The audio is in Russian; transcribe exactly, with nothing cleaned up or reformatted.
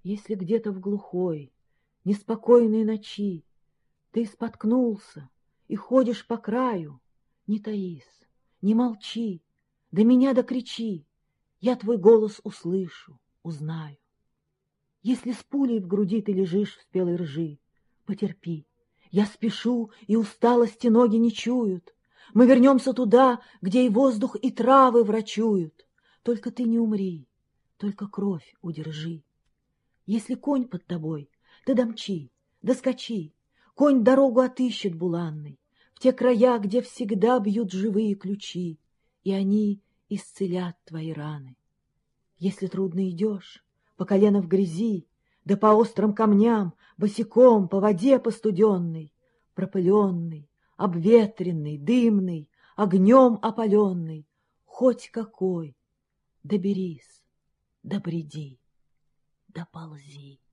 Если где-то в глухой, неспокойной ночи ты споткнулся и ходишь по краю, не таись, не молчи, до меня докричи, я твой голос услышу, узнаю. Если с пулей в груди ты лежишь в спелой ржи, потерпи, я спешу, и усталости ноги не чуют. Мы вернемся туда, где и воздух, и травы врачуют. Только ты не умри, только кровь удержи. Если конь под тобой, ты домчи, доскочи. Конь дорогу отыщет буланной, в те края, где всегда бьют живые ключи, и они исцелят твои раны. Если трудно идешь, по колено в грязи, да по острым камням, босиком, по воде постуденной, пропыленный, обветренный, дымный, огнем опаленный, хоть какой, доберись, добреди, доползи.